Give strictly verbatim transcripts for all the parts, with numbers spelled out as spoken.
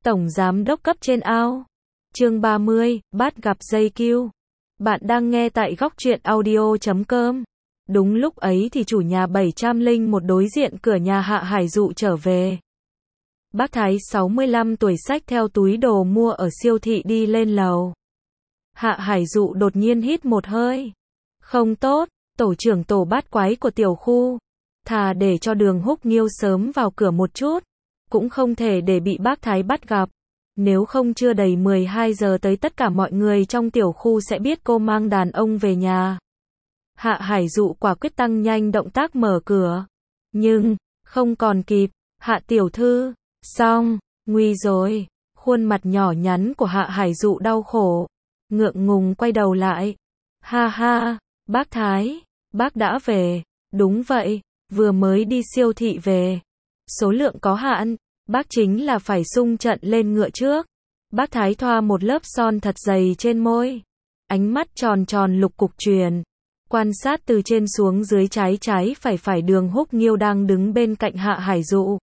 Tổng giám đốc cấp trên ao. Chương ba mươi, bắt gặp dây kiu. Bạn đang nghe tại góc truyện audio chấm com. Đúng lúc ấy thì chủ nhà bảy trăm lẻ một đối diện cửa nhà Hạ Hải Dụ trở về. Bác Thái sáu mươi lăm tuổi xách theo túi đồ mua ở siêu thị đi lên lầu. Hạ Hải Dụ đột nhiên hít một hơi. Không tốt, tổ trưởng tổ bát quái của tiểu khu. Thà để cho Đường Húc Nghiêu sớm vào cửa một chút. Cũng không thể để bị bác Thái bắt gặp. Nếu không chưa đầy mười hai giờ tới tất cả mọi người trong tiểu khu sẽ biết cô mang đàn ông về nhà. Hạ Hải Dụ quả quyết tăng nhanh động tác mở cửa. Nhưng, không còn kịp. Hạ tiểu thư, xong, nguy rồi. Khuôn mặt nhỏ nhắn của Hạ Hải Dụ đau khổ. Ngượng ngùng quay đầu lại. Ha ha, bác Thái, bác đã về. Đúng vậy, vừa mới đi siêu thị về. Số lượng có hạn, bác chính là phải xung trận lên ngựa trước. Bác Thái thoa một lớp son thật dày trên môi. Ánh mắt tròn tròn lục cục truyền. Quan sát từ trên xuống dưới trái trái phải phải Đường Húc Nghiêu đang đứng bên cạnh Hạ Hải Dụ.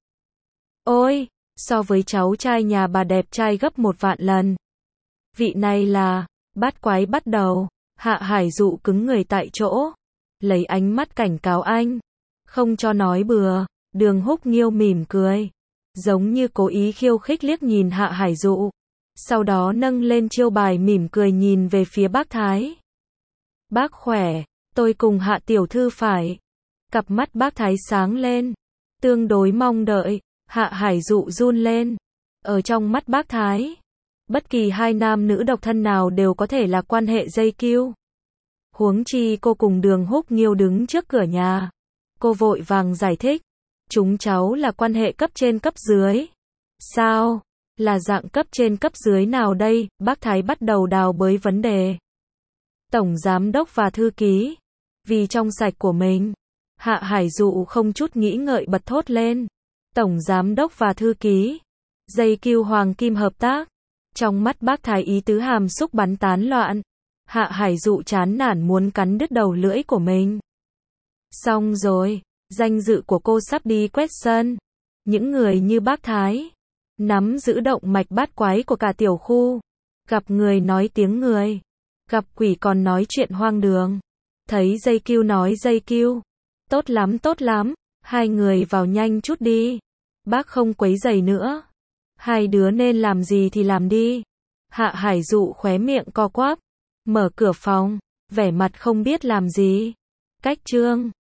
Ôi, so với cháu trai nhà bà đẹp trai gấp một vạn lần. Vị này là, bát quái bắt đầu. Hạ Hải Dụ cứng người tại chỗ. Lấy ánh mắt cảnh cáo anh. Không cho nói bừa. Đường Húc Nghiêu mỉm cười. Giống như cố ý khiêu khích liếc nhìn Hạ Hải Dụ. Sau đó nâng lên chiêu bài mỉm cười nhìn về phía bác Thái. Bác khỏe, tôi cùng Hạ tiểu thư phải. Cặp mắt bác Thái sáng lên. Tương đối mong đợi. Hạ Hải Dụ run lên. Ở trong mắt bác Thái, bất kỳ hai nam nữ độc thân nào đều có thể là quan hệ dây kiu. Huống chi cô cùng Đường Húc Nghiêu đứng trước cửa nhà. Cô vội vàng giải thích. Chúng cháu là quan hệ cấp trên cấp dưới. Sao? Là dạng cấp trên cấp dưới nào đây? Bác Thái bắt đầu đào bới vấn đề. Tổng giám đốc và thư ký. Vì trong sạch của mình. Hạ Hải Dụ không chút nghĩ ngợi bật thốt lên. Tổng giám đốc và thư ký. Dây kiu hoàng kim hợp tác. Trong mắt bác Thái ý tứ hàm xúc bắn tán loạn. Hạ Hải Dụ chán nản muốn cắn đứt đầu lưỡi của mình. Xong rồi. Danh dự của cô sắp đi quét sân. Những người như bác Thái. Nắm giữ động mạch bát quái của cả tiểu khu. Gặp người nói tiếng người. Gặp quỷ còn nói chuyện hoang đường. Thấy dây kiu nói dây kiu. Tốt lắm tốt lắm. Hai người vào nhanh chút đi. Bác không quấy rầy nữa. Hai đứa nên làm gì thì làm đi. Hạ Hải Dụ khóe miệng co quắp. Mở cửa phòng. Vẻ mặt không biết làm gì. Cách chương.